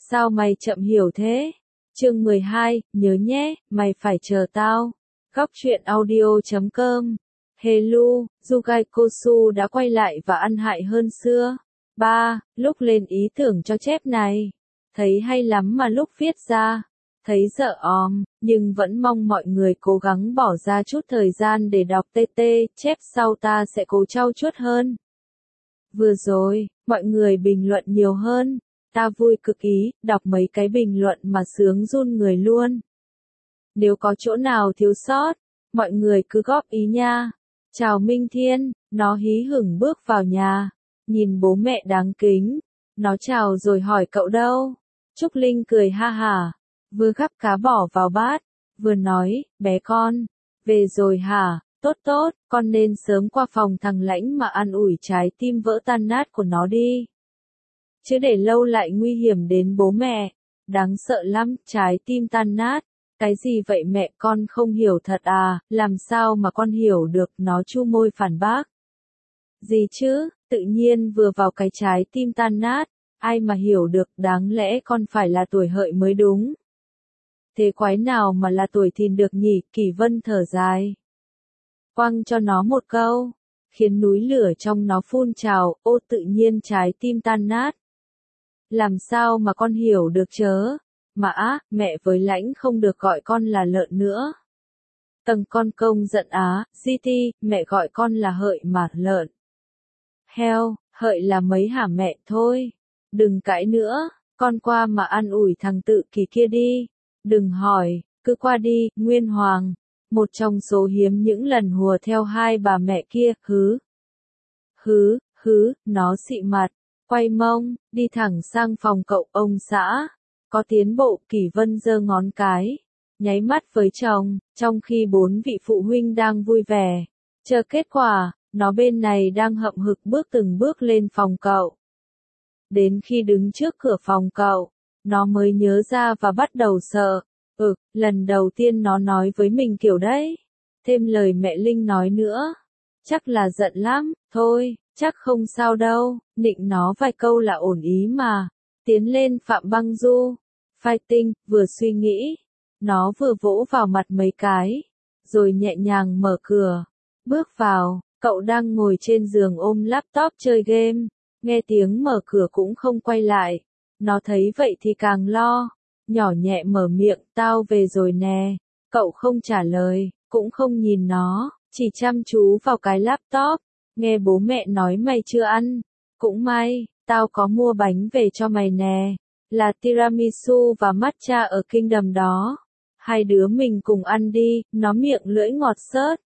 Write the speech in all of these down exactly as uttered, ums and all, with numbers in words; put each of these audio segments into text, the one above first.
Sao mày chậm hiểu thế? Chương mười hai, nhớ nhé, mày phải chờ tao. Góc truyện audio chấm com. Hello, Yugai Kosu đã quay lại và ăn hại hơn xưa. Ba, lúc lên ý tưởng cho chép này. Thấy hay lắm mà lúc viết ra. Thấy dở òm, nhưng vẫn mong mọi người cố gắng bỏ ra chút thời gian để đọc tê tê, chép sau ta sẽ cố trau chuốt hơn. Vừa rồi, mọi người bình luận nhiều hơn. Ta vui cực ý, đọc mấy cái bình luận mà sướng run người luôn. Nếu có chỗ nào thiếu sót, mọi người cứ góp ý nha. Chào Minh Thiên, nó hí hửng bước vào nhà, nhìn bố mẹ đáng kính. Nó chào rồi hỏi cậu đâu? Trúc Linh cười ha hả, vừa gắp cá bỏ vào bát, vừa nói, bé con, về rồi hả? Tốt tốt, con nên sớm qua phòng thằng Lãnh mà an ủi trái tim vỡ tan nát của nó đi. Chứ để lâu lại nguy hiểm đến bố mẹ. Đáng sợ lắm, trái tim tan nát. Cái gì vậy mẹ, con không hiểu thật à, làm sao mà con hiểu được, nó chu môi phản bác. Gì chứ, tự nhiên vừa vào cái trái tim tan nát, ai mà hiểu được, đáng lẽ con phải là tuổi hợi mới đúng. Thế quái nào mà là tuổi thìn được nhỉ, Kỳ Vân thở dài. Quăng cho nó một câu, khiến núi lửa trong nó phun trào, ô tự nhiên trái tim tan nát. Làm sao mà con hiểu được chớ? Mà á, mẹ với Lãnh không được gọi con là lợn nữa. Tầng con công giận á, giê tê, mẹ gọi con là hợi mà, lợn. Heo, hợi là mấy hả mẹ, thôi. Đừng cãi nữa, con qua mà an ủi thằng Tự Kỳ kia đi. Đừng hỏi, cứ qua đi, Nguyên Hoàng. Một trong số hiếm những lần hùa theo hai bà mẹ kia, hứ. Hứ, hứ, nó xị mặt. Quay mông, đi thẳng sang phòng cậu ông xã. Có tiến bộ, Kỳ Vân giơ ngón cái. Nháy mắt với chồng, trong khi bốn vị phụ huynh đang vui vẻ. Chờ kết quả, nó bên này đang hậm hực bước từng bước lên phòng cậu. Đến khi đứng trước cửa phòng cậu, nó mới nhớ ra và bắt đầu sợ. Ừ, lần đầu tiên nó nói với mình kiểu đấy. Thêm lời mẹ Linh nói nữa. Chắc là giận lắm, thôi. Chắc không sao đâu, nịnh nó vài câu là ổn ý mà. Tiến lên Phạm Băng Du. Fighting, vừa suy nghĩ. Nó vừa vỗ vào mặt mấy cái. Rồi nhẹ nhàng mở cửa. Bước vào, cậu đang ngồi trên giường ôm laptop chơi game. Nghe tiếng mở cửa cũng không quay lại. Nó thấy vậy thì càng lo. Nhỏ nhẹ mở miệng, tao về rồi nè. Cậu không trả lời, cũng không nhìn nó, chỉ chăm chú vào cái laptop. Nghe bố mẹ nói mày chưa ăn. Cũng may, tao có mua bánh về cho mày nè. Là tiramisu và matcha ở Kingdom đó. Hai đứa mình cùng ăn đi, nó miệng lưỡi ngọt xớt.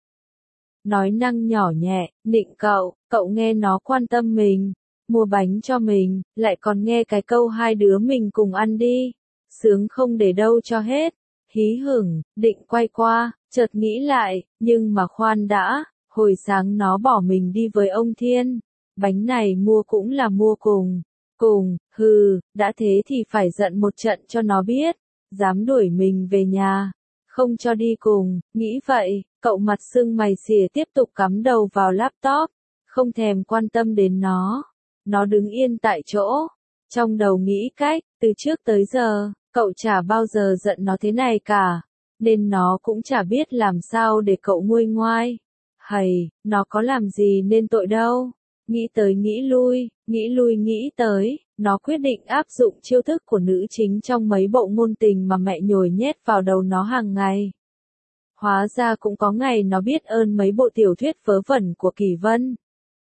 Nói năng nhỏ nhẹ, nịnh cậu, cậu nghe nó quan tâm mình. Mua bánh cho mình, lại còn nghe cái câu hai đứa mình cùng ăn đi. Sướng không để đâu cho hết. Hí hửng, định quay qua, chợt nghĩ lại, nhưng mà khoan đã. Hồi sáng nó bỏ mình đi với ông Thiên. Bánh này mua cũng là mua cùng. Cùng, hừ, đã thế thì phải giận một trận cho nó biết. Dám đuổi mình về nhà. Không cho đi cùng, nghĩ vậy, cậu mặt sưng mày xỉa tiếp tục cắm đầu vào laptop. Không thèm quan tâm đến nó. Nó đứng yên tại chỗ. Trong đầu nghĩ cách, từ trước tới giờ, cậu chả bao giờ giận nó thế này cả. Nên nó cũng chả biết làm sao để cậu nguôi ngoai. Hầy, nó có làm gì nên tội đâu. Nghĩ tới nghĩ lui, nghĩ lui nghĩ tới, nó quyết định áp dụng chiêu thức của nữ chính trong mấy bộ ngôn tình mà mẹ nhồi nhét vào đầu nó hàng ngày. Hóa ra cũng có ngày nó biết ơn mấy bộ tiểu thuyết vớ vẩn của Kỳ Vân.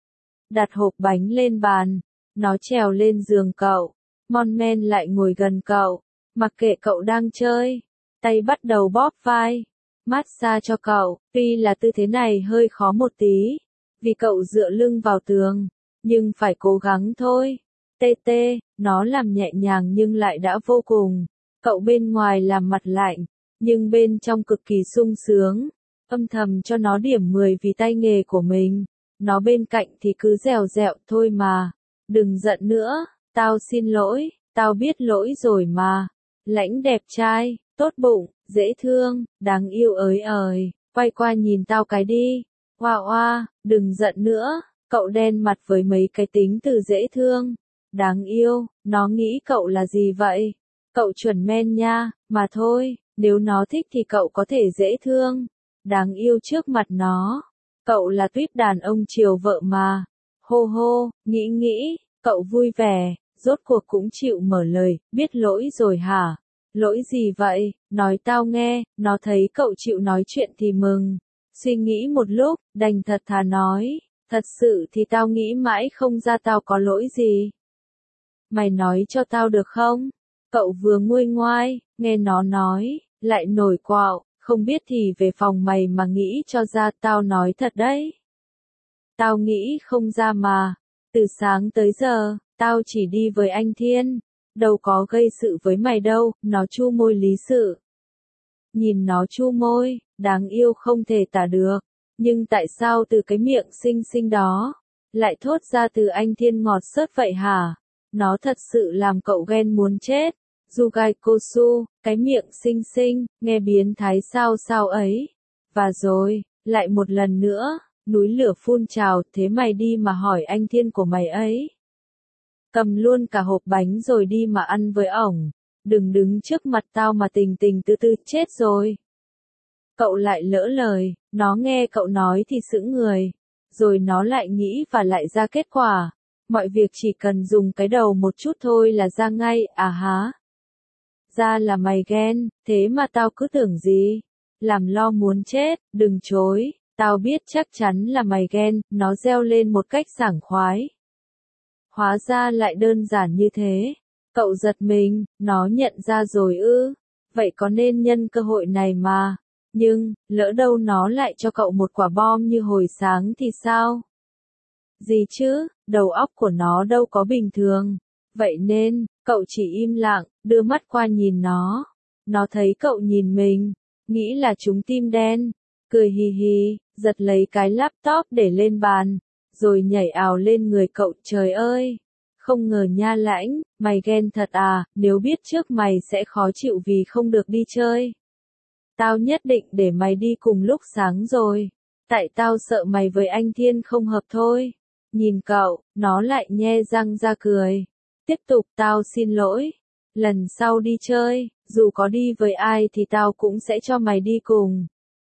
Đặt hộp bánh lên bàn, nó trèo lên giường cậu, mon men lại ngồi gần cậu, mặc kệ cậu đang chơi, tay bắt đầu bóp vai. Massage cho cậu, tuy là tư thế này hơi khó một tí, vì cậu dựa lưng vào tường, nhưng phải cố gắng thôi. Tê tê, nó làm nhẹ nhàng nhưng lại đã vô cùng. Cậu bên ngoài làm mặt lạnh, nhưng bên trong cực kỳ sung sướng. Âm thầm cho nó điểm mười vì tay nghề của mình. Nó bên cạnh thì cứ dèo dẹo thôi mà. Đừng giận nữa, tao xin lỗi, tao biết lỗi rồi mà. Lãnh đẹp trai, tốt bụng, dễ thương, đáng yêu ới ời, quay qua nhìn tao cái đi. Oa oa, đừng giận nữa, cậu đen mặt với mấy cái tính từ dễ thương, đáng yêu, nó nghĩ cậu là gì vậy? Cậu chuẩn men nha, mà thôi, nếu nó thích thì cậu có thể dễ thương, đáng yêu trước mặt nó. Cậu là tuýp đàn ông chiều vợ mà. Hô hô, nghĩ nghĩ, cậu vui vẻ, rốt cuộc cũng chịu mở lời, biết lỗi rồi hả? Lỗi gì vậy? Nói tao nghe, nó thấy cậu chịu nói chuyện thì mừng. Suy nghĩ một lúc, đành thật thà nói, thật sự thì tao nghĩ mãi không ra tao có lỗi gì. Mày nói cho tao được không? Cậu vừa nguôi ngoai, nghe nó nói, lại nổi quạo, không biết thì về phòng mày mà nghĩ cho ra, tao nói thật đấy. Tao nghĩ không ra mà, từ sáng tới giờ, tao chỉ đi với anh Thiên, đâu có gây sự với mày đâu, nó chu môi lý sự. Nhìn nó chu môi, đáng yêu không thể tả được, nhưng tại sao từ cái miệng xinh xinh đó, lại thốt ra từ anh Thiên ngọt xớt vậy hả? Nó thật sự làm cậu ghen muốn chết. Jugai Kosu, cái miệng xinh xinh, nghe biến thái sao sao ấy. Và rồi, lại một lần nữa, núi lửa phun trào, thế mày đi mà hỏi anh Thiên của mày ấy. Cầm luôn cả hộp bánh rồi đi mà ăn với ổng. Đừng đứng trước mặt tao mà tình tình tư tư, chết rồi. Cậu lại lỡ lời, nó nghe cậu nói thì sững người. Rồi nó lại nghĩ và lại ra kết quả. Mọi việc chỉ cần dùng cái đầu một chút thôi là ra ngay, à há. Ra là mày ghen, thế mà tao cứ tưởng gì? Làm lo muốn chết, đừng chối, tao biết chắc chắn là mày ghen, nó reo lên một cách sảng khoái. Hóa ra lại đơn giản như thế. Cậu giật mình, nó nhận ra rồi ư, vậy có nên nhân cơ hội này mà. Nhưng, lỡ đâu nó lại cho cậu một quả bom như hồi sáng thì sao? Gì chứ, đầu óc của nó đâu có bình thường. Vậy nên, cậu chỉ im lặng, đưa mắt qua nhìn nó. Nó thấy cậu nhìn mình, nghĩ là trúng tim đen, cười hì hì, giật lấy cái laptop để lên bàn, rồi nhảy ào lên người cậu. Trời ơi, không ngờ nha Lãnh, mày ghen thật à, nếu biết trước mày sẽ khó chịu vì không được đi chơi. Tao nhất định để mày đi cùng lúc sáng rồi, tại tao sợ mày với anh Thiên không hợp thôi. Nhìn cậu, nó lại nhe răng ra cười. Tiếp tục, tao xin lỗi. Lần sau đi chơi, dù có đi với ai thì tao cũng sẽ cho mày đi cùng.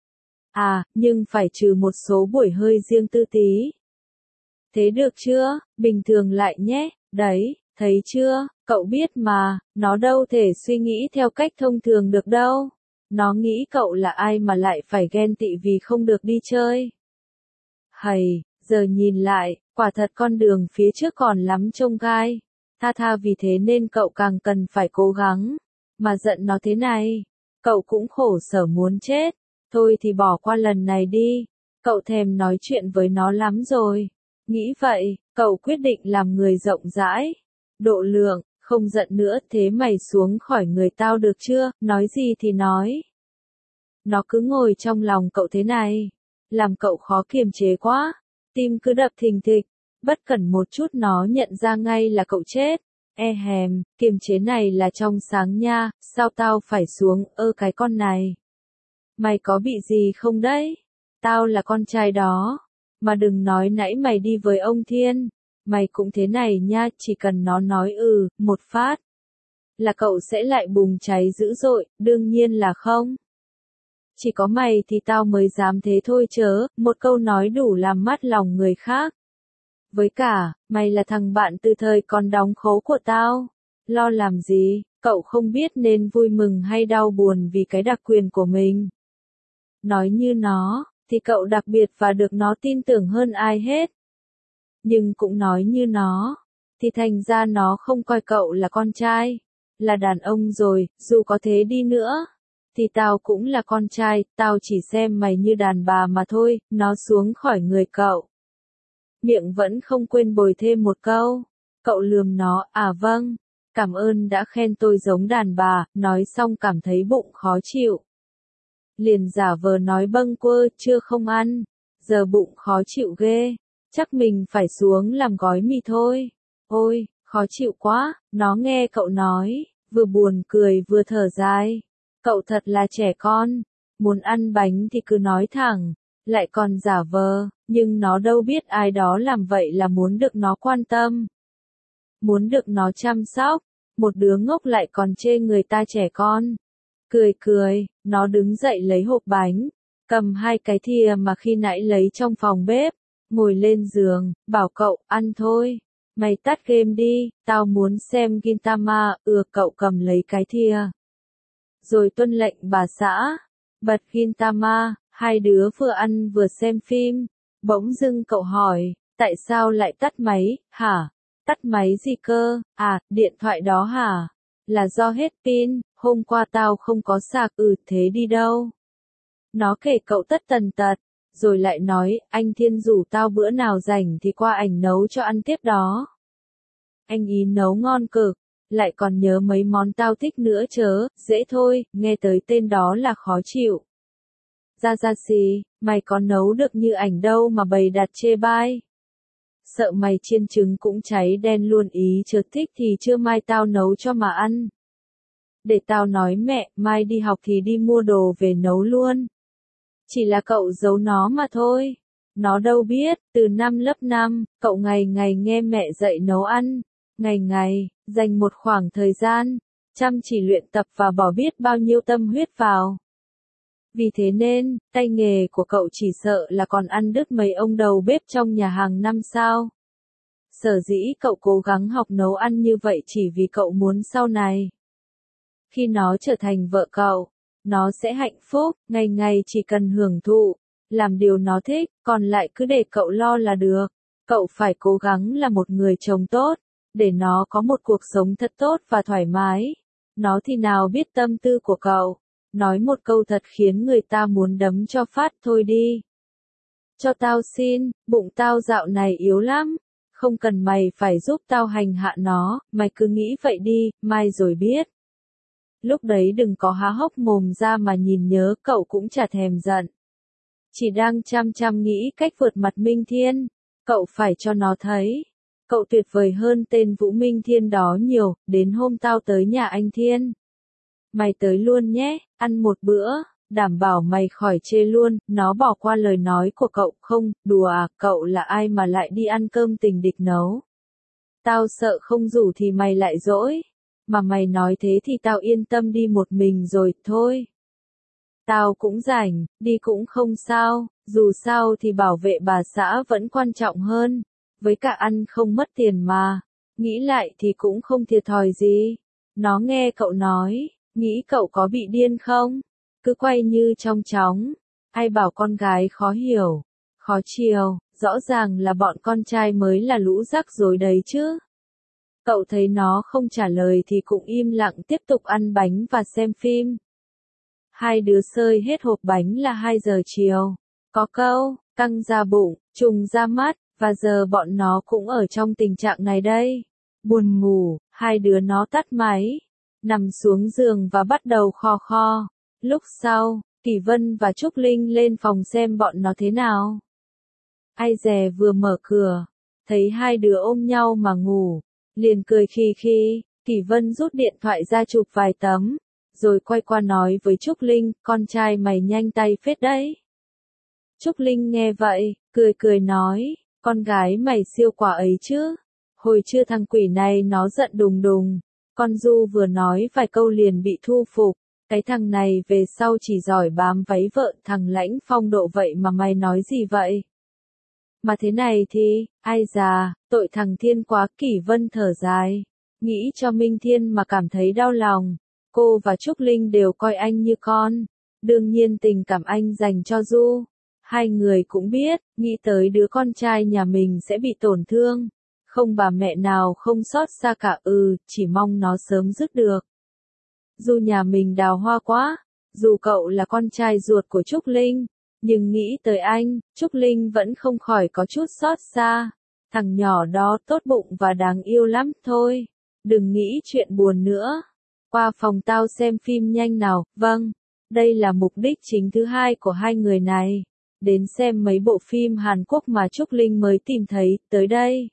À, nhưng phải trừ một số buổi hơi riêng tư tí. Thế được chưa? Bình thường lại nhé. Đấy, thấy chưa? Cậu biết mà, nó đâu thể suy nghĩ theo cách thông thường được đâu. Nó nghĩ cậu là ai mà lại phải ghen tị vì không được đi chơi. Hầy, giờ nhìn lại, quả thật con đường phía trước còn lắm chông gai. Tha tha vì thế nên cậu càng cần phải cố gắng. Mà giận nó thế này, cậu cũng khổ sở muốn chết. Thôi thì bỏ qua lần này đi. Cậu thèm nói chuyện với nó lắm rồi. Nghĩ vậy, cậu quyết định làm người rộng rãi. Độ lượng, không giận nữa, thế mày xuống khỏi người tao được chưa, nói gì thì nói. Nó cứ ngồi trong lòng cậu thế này, làm cậu khó kiềm chế quá, tim cứ đập thình thịch, bất cẩn một chút nó nhận ra ngay là cậu chết. E hèm, kiềm chế này là trong sáng nha, sao tao phải xuống, ơ cái con này. Mày có bị gì không đấy? Tao là con trai đó. Mà đừng nói nãy mày đi với ông Thiên. Mày cũng thế này nha, chỉ cần nó nói ừ, một phát. Là cậu sẽ lại bùng cháy dữ dội, đương nhiên là không. Chỉ có mày thì tao mới dám thế thôi chớ, một câu nói đủ làm mát lòng người khác. Với cả, mày là thằng bạn từ thời còn đóng khố của tao. Lo làm gì, cậu không biết nên vui mừng hay đau buồn vì cái đặc quyền của mình. Nói như nó, thì cậu đặc biệt và được nó tin tưởng hơn ai hết. Nhưng cũng nói như nó, thì thành ra nó không coi cậu là con trai, là đàn ông rồi, dù có thế đi nữa. Thì tao cũng là con trai, tao chỉ xem mày như đàn bà mà thôi, nó xuống khỏi người cậu. Miệng vẫn không quên bồi thêm một câu. Cậu lườm nó, à vâng, cảm ơn đã khen tôi giống đàn bà, nói xong cảm thấy bụng khó chịu. Liền giả vờ nói bâng quơ, chưa không ăn, giờ bụng khó chịu ghê, chắc mình phải xuống làm gói mì thôi. Ôi, khó chịu quá, nó nghe cậu nói, vừa buồn cười vừa thở dài. Cậu thật là trẻ con, muốn ăn bánh thì cứ nói thẳng, lại còn giả vờ, nhưng nó đâu biết ai đó làm vậy là muốn được nó quan tâm, muốn được nó chăm sóc, một đứa ngốc lại còn chê người ta trẻ con. Cười cười, nó đứng dậy lấy hộp bánh, cầm hai cái thìa mà khi nãy lấy trong phòng bếp, ngồi lên giường, bảo cậu, ăn thôi. Mày tắt game đi, tao muốn xem Gintama. Ừ, cậu cầm lấy cái thìa. Rồi tuân lệnh bà xã. Bật Gintama, hai đứa vừa ăn vừa xem phim. Bỗng dưng cậu hỏi, tại sao lại tắt máy, hả? Tắt máy gì cơ? À, điện thoại đó hả? Là do hết pin, hôm qua tao không có sạc. Ừ, thế đi đâu? Nó kể cậu tất tần tật, rồi lại nói, anh Thiên rủ tao bữa nào rảnh thì qua ảnh nấu cho ăn tiếp đó. Anh ý nấu ngon cực, lại còn nhớ mấy món tao thích nữa chớ, dễ thôi, nghe tới tên đó là khó chịu. Ra ra xì, mày có nấu được như ảnh đâu mà bày đặt chê bai. Sợ mày chiên trứng cũng cháy đen luôn, ý chớ thích thì trưa mai tao nấu cho mà ăn. Để tao nói mẹ, mai đi học thì đi mua đồ về nấu luôn. Chỉ là cậu giấu nó mà thôi. Nó đâu biết, từ năm lớp năm, cậu ngày ngày nghe mẹ dạy nấu ăn. Ngày ngày, dành một khoảng thời gian, chăm chỉ luyện tập và bỏ biết bao nhiêu tâm huyết vào. Vì thế nên, tay nghề của cậu chỉ sợ là còn ăn đứt mấy ông đầu bếp trong nhà hàng năm sao. Sở dĩ cậu cố gắng học nấu ăn như vậy chỉ vì cậu muốn sau này, khi nó trở thành vợ cậu, nó sẽ hạnh phúc, ngày ngày chỉ cần hưởng thụ, làm điều nó thích, còn lại cứ để cậu lo là được. Cậu phải cố gắng là một người chồng tốt, để nó có một cuộc sống thật tốt và thoải mái. Nó thì nào biết tâm tư của cậu. Nói một câu thật khiến người ta muốn đấm cho phát, thôi đi. Cho tao xin, bụng tao dạo này yếu lắm. Không cần mày phải giúp tao hành hạ nó, mày cứ nghĩ vậy đi, mai rồi biết. Lúc đấy đừng có há hốc mồm ra mà nhìn, nhớ cậu cũng chả thèm giận. Chỉ đang chăm chăm nghĩ cách vượt mặt Minh Thiên. Cậu phải cho nó thấy. Cậu tuyệt vời hơn tên Vũ Minh Thiên đó nhiều, đến hôm tao tới nhà anh Thiên. Mày tới luôn nhé, ăn một bữa, đảm bảo mày khỏi chê luôn. Nó bỏ qua lời nói của cậu. Không, đùa à, cậu là ai mà lại đi ăn cơm tình địch nấu. Tao sợ không rủ thì mày lại dỗi. Mà mày nói thế thì tao yên tâm đi một mình rồi, thôi. Tao cũng rảnh, đi cũng không sao, dù sao thì bảo vệ bà xã vẫn quan trọng hơn. Với cả ăn không mất tiền mà, nghĩ lại thì cũng không thiệt thòi gì. Nó nghe cậu nói, nghĩ cậu có bị điên không? Cứ quay như trong chóng. Ai bảo con gái khó hiểu, khó chiều, rõ ràng là bọn con trai mới là lũ rắc rối đấy chứ. Cậu thấy nó không trả lời thì cũng im lặng tiếp tục ăn bánh và xem phim. Hai đứa xơi hết hộp bánh là hai giờ chiều. Có câu, căng ra bụng, trùng ra mắt, và giờ bọn nó cũng ở trong tình trạng này đây. Buồn ngủ, hai đứa nó tắt máy, nằm xuống giường và bắt đầu khò kho. Lúc sau, Kỳ Vân và Trúc Linh lên phòng xem bọn nó thế nào. Ai dè vừa mở cửa, thấy hai đứa ôm nhau mà ngủ, liền cười khì khì. Kỳ Vân rút điện thoại ra chụp vài tấm, rồi quay qua nói với Trúc Linh, con trai mày nhanh tay phết đấy. Trúc Linh nghe vậy, cười cười nói, con gái mày siêu quả ấy chứ. Hồi trưa thằng quỷ này nó giận đùng đùng, con Du vừa nói vài câu liền bị thu phục. Cái thằng này về sau chỉ giỏi bám váy vợ, thằng lãnh phong độ vậy mà mày nói gì vậy? Mà thế này thì, ai già, tội thằng Thiên quá. Kỷ Vân thở dài, nghĩ cho Minh Thiên mà cảm thấy đau lòng. Cô và Trúc Linh đều coi anh như con. Đương nhiên tình cảm anh dành cho Du, hai người cũng biết, nghĩ tới đứa con trai nhà mình sẽ bị tổn thương. Không bà mẹ nào không xót xa cả. Ừ, chỉ mong nó sớm dứt được. Du nhà mình đào hoa quá, dù cậu là con trai ruột của Trúc Linh, nhưng nghĩ tới anh, Trúc Linh vẫn không khỏi có chút xót xa. Thằng nhỏ đó tốt bụng và đáng yêu lắm thôi. Đừng nghĩ chuyện buồn nữa. Qua phòng tao xem phim nhanh nào. Vâng, đây là mục đích chính thứ hai của hai người này. Đến xem mấy bộ phim Hàn Quốc mà Trúc Linh mới tìm thấy, tới đây.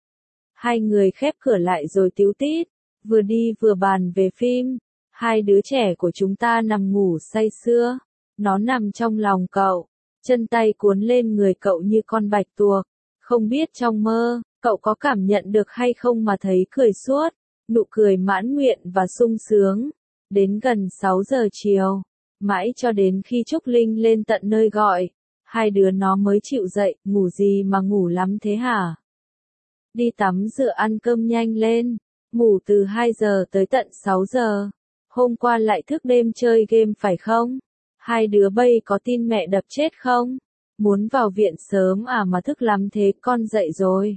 Hai người khép cửa lại rồi tíu tít, vừa đi vừa bàn về phim. Hai đứa trẻ của chúng ta nằm ngủ say sưa. Nó nằm trong lòng cậu, chân tay cuốn lên người cậu như con bạch tuộc. Không biết trong mơ, cậu có cảm nhận được hay không mà thấy cười suốt. nụ cười mãn nguyện và sung sướng. Đến gần sáu giờ chiều, mãi cho đến khi Trúc Linh lên tận nơi gọi, hai đứa nó mới chịu dậy. Ngủ gì mà ngủ lắm thế hả? Đi tắm rửa ăn cơm nhanh lên, ngủ từ hai giờ tới tận sáu giờ. Hôm qua lại thức đêm chơi game phải không? Hai đứa bây có tin mẹ đập chết không? Muốn vào viện sớm à mà thức lắm thế? Con dậy rồi.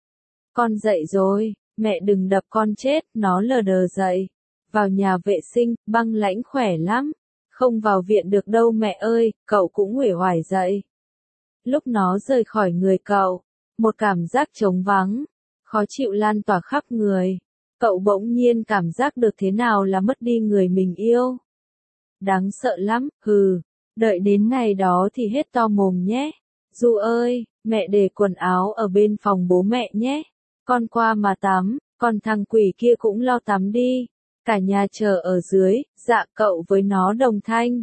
Con dậy rồi, mẹ đừng đập con chết. Nó lờ đờ dậy. Vào nhà vệ sinh, Băng Lãnh khỏe lắm. Không vào viện được đâu mẹ ơi. Cậu cũng uể oải dậy. Lúc nó rời khỏi người cậu, một cảm giác trống vắng, khó chịu lan tỏa khắp người. Cậu bỗng nhiên cảm giác được thế nào là mất đi người mình yêu. Đáng sợ lắm. Hừ, đợi đến ngày đó thì hết to mồm nhé. Du ơi, mẹ để quần áo ở bên phòng bố mẹ nhé. Con qua mà tắm, còn thằng quỷ kia cũng lo tắm đi. Cả nhà chờ ở dưới. Dạ cậu với nó đồng thanh.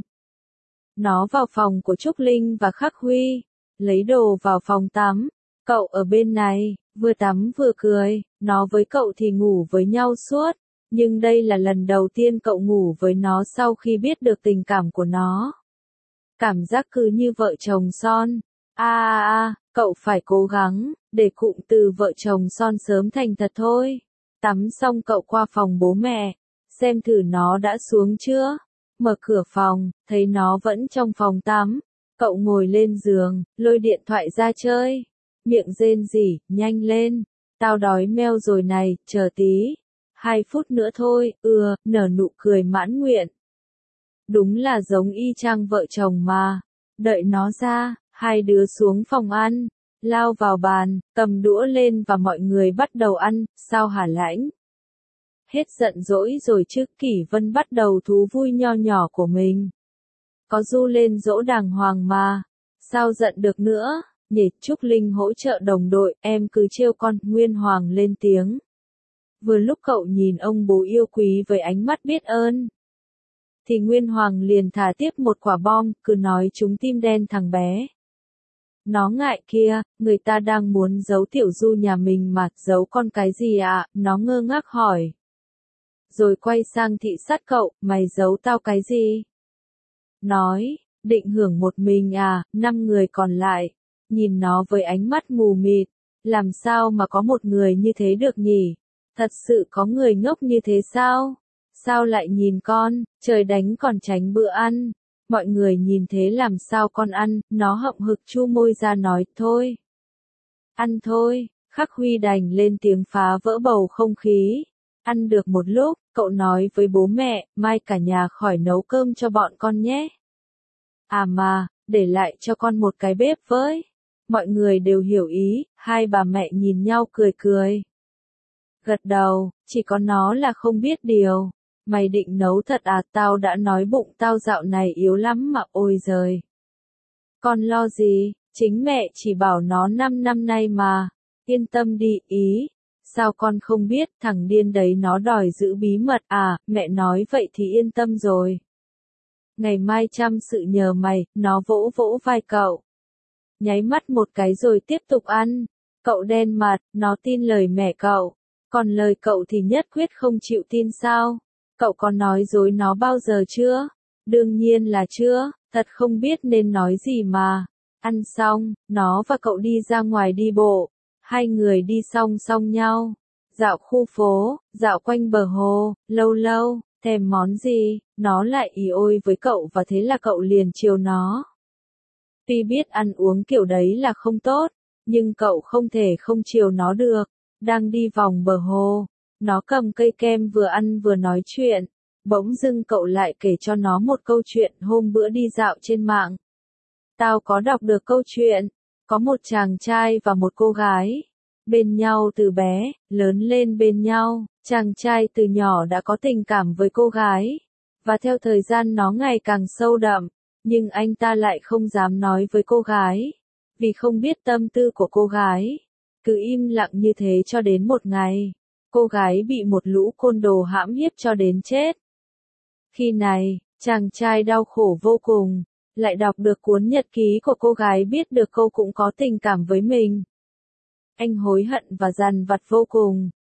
Nó vào phòng của Trúc Linh và Khắc Huy, lấy đồ vào phòng tắm. Cậu ở bên này, vừa tắm vừa cười. Nó với cậu thì ngủ với nhau suốt. Nhưng đây là lần đầu tiên cậu ngủ với nó sau khi biết được tình cảm của nó. Cảm giác cứ như vợ chồng son. A a a, cậu phải cố gắng, để cụm từ vợ chồng son sớm thành thật thôi. Tắm xong cậu qua phòng bố mẹ, xem thử nó đã xuống chưa. Mở cửa phòng, thấy nó vẫn trong phòng tắm. Cậu ngồi lên giường, lôi điện thoại ra chơi. Miệng rên rỉ, nhanh lên. Tao đói meo rồi này, chờ tí. Hai phút nữa thôi, ưa, nở nụ cười mãn nguyện. Đúng là giống y chang vợ chồng mà. Đợi nó ra, hai đứa xuống phòng ăn, lao vào bàn, cầm đũa lên và mọi người bắt đầu ăn. Sao hả Lãnh? Hết giận dỗi rồi chứ? Kỷ Vân bắt đầu thú vui nho nhỏ của mình. Có Du lên dỗ đàng hoàng mà. Sao giận được nữa? Nhỉ, Trúc Linh hỗ trợ đồng đội, em cứ trêu con. Nguyên Hoàng lên tiếng. Vừa lúc cậu nhìn ông bố yêu quý với ánh mắt biết ơn, thì Nguyên Hoàng liền thả tiếp một quả bom, cứ nói trúng tim đen thằng bé. Nó ngại kia, người ta đang muốn giấu Tiểu Du nhà mình mà. Giấu con cái gì ạ? À? Nó ngơ ngác hỏi. Rồi quay sang thị sát cậu, mày giấu tao cái gì? Nói, định hưởng một mình à? Năm người còn lại nhìn nó với ánh mắt mù mịt. Làm sao mà có một người như thế được nhỉ? Thật sự có người ngốc như thế sao? Sao lại nhìn con? Trời đánh còn tránh bữa ăn. Mọi người nhìn thế làm sao con ăn? Nó hậm hực chu môi ra nói, thôi. Ăn thôi. Khắc Huy đành lên tiếng phá vỡ bầu không khí. Ăn được một lúc, cậu nói với bố mẹ, mai cả nhà khỏi nấu cơm cho bọn con nhé. À mà, để lại cho con một cái bếp với. Mọi người đều hiểu ý, hai bà mẹ nhìn nhau cười cười. Gật đầu, chỉ có nó là không biết điều. Mày định nấu thật à? Tao đã nói bụng tao dạo này yếu lắm mà. Ôi giời. Con lo gì, chính mẹ chỉ bảo nó năm năm nay mà. Yên tâm đi. Ý. Sao con không biết? Thằng điên đấy nó đòi giữ bí mật à? Mẹ nói vậy thì yên tâm rồi. Ngày mai chăm sự nhờ mày. Nó vỗ vỗ vai cậu. Nháy mắt một cái rồi tiếp tục ăn. Cậu đen mặt, nó tin lời mẹ cậu. Còn lời cậu thì nhất quyết không chịu tin sao? Cậu có nói dối nó bao giờ chưa? Đương nhiên là chưa, thật không biết nên nói gì mà. Ăn xong, nó và cậu đi ra ngoài đi bộ. Hai người đi song song nhau. Dạo khu phố, dạo quanh bờ hồ, lâu lâu, thèm món gì, nó lại ì ôi với cậu và thế là cậu liền chiều nó. Tuy biết ăn uống kiểu đấy là không tốt, nhưng cậu không thể không chiều nó được. Đang đi vòng bờ hồ, nó cầm cây kem vừa ăn vừa nói chuyện. Bỗng dưng cậu lại kể cho nó một câu chuyện hôm bữa đi dạo trên mạng. Tao có đọc được câu chuyện, có một chàng trai và một cô gái. Bên nhau từ bé, lớn lên bên nhau, chàng trai từ nhỏ đã có tình cảm với cô gái. Và theo thời gian nó ngày càng sâu đậm, nhưng anh ta lại không dám nói với cô gái. Vì không biết tâm tư của cô gái. Cứ im lặng như thế cho đến một ngày, cô gái bị một lũ côn đồ hãm hiếp cho đến chết. Khi này, chàng trai đau khổ vô cùng, lại đọc được cuốn nhật ký của cô gái biết được cô cũng có tình cảm với mình. Anh hối hận và dằn vặt vô cùng,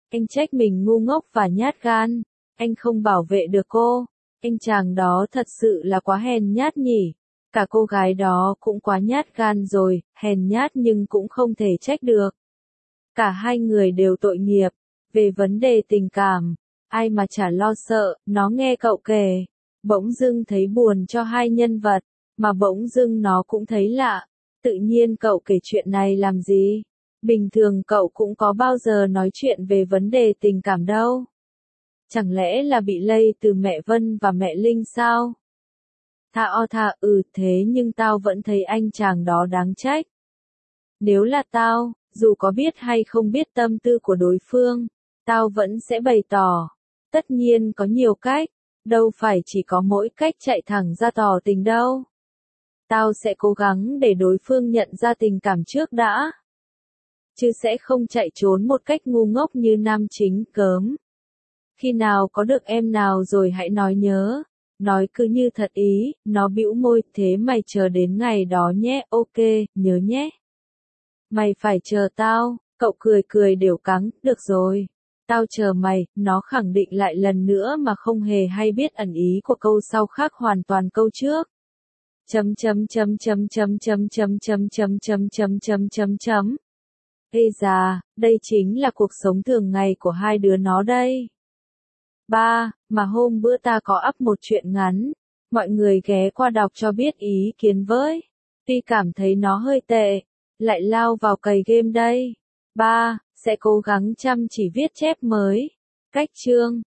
Anh trách mình ngu ngốc và nhát gan. Anh không bảo vệ được cô. Anh chàng đó thật sự là quá hèn nhát nhỉ. Cả cô gái đó cũng quá nhát gan rồi, hèn nhát nhưng cũng không thể trách được. Cả hai người đều tội nghiệp. Về vấn đề tình cảm, ai mà chả lo sợ, nó nghe cậu kể. Bỗng dưng thấy buồn cho hai nhân vật, mà bỗng dưng nó cũng thấy lạ. Tự nhiên cậu kể chuyện này làm gì? Bình thường cậu cũng có bao giờ nói chuyện về vấn đề tình cảm đâu. Chẳng lẽ là bị lây từ mẹ Vân và mẹ Linh sao? Tha o tha ừ thế nhưng tao vẫn thấy anh chàng đó đáng trách. Nếu là tao, dù có biết hay không biết tâm tư của đối phương, tao vẫn sẽ bày tỏ. Tất nhiên có nhiều cách, đâu phải chỉ có mỗi cách chạy thẳng ra tỏ tình đâu. Tao sẽ cố gắng để đối phương nhận ra tình cảm trước đã. Chứ sẽ không chạy trốn một cách ngu ngốc như nam chính cớm. Khi nào có được em nào rồi hãy nói nhớ. Nói cứ như thật ý, nó bĩu môi, thế mày chờ đến ngày đó nhé, ok, nhớ nhé. Mày phải chờ tao, cậu cười cười đều cắng, được rồi. Tao chờ mày, nó khẳng định lại lần nữa mà không hề hay biết ẩn ý của câu sau khác hoàn toàn câu trước. Chấm chấm chấm chấm chấm chấm chấm chấm chấm chấm chấm chấm chấm chấm. Ê già, đây chính là cuộc sống thường ngày của hai đứa nó đây. Ba, mà hôm bữa ta có up một chuyện ngắn. Mọi người ghé qua đọc cho biết ý kiến với. Tuy cảm thấy nó hơi tệ, lại lao vào cày game đây. Ba, sẽ cố gắng chăm chỉ viết chép mới. Cách chương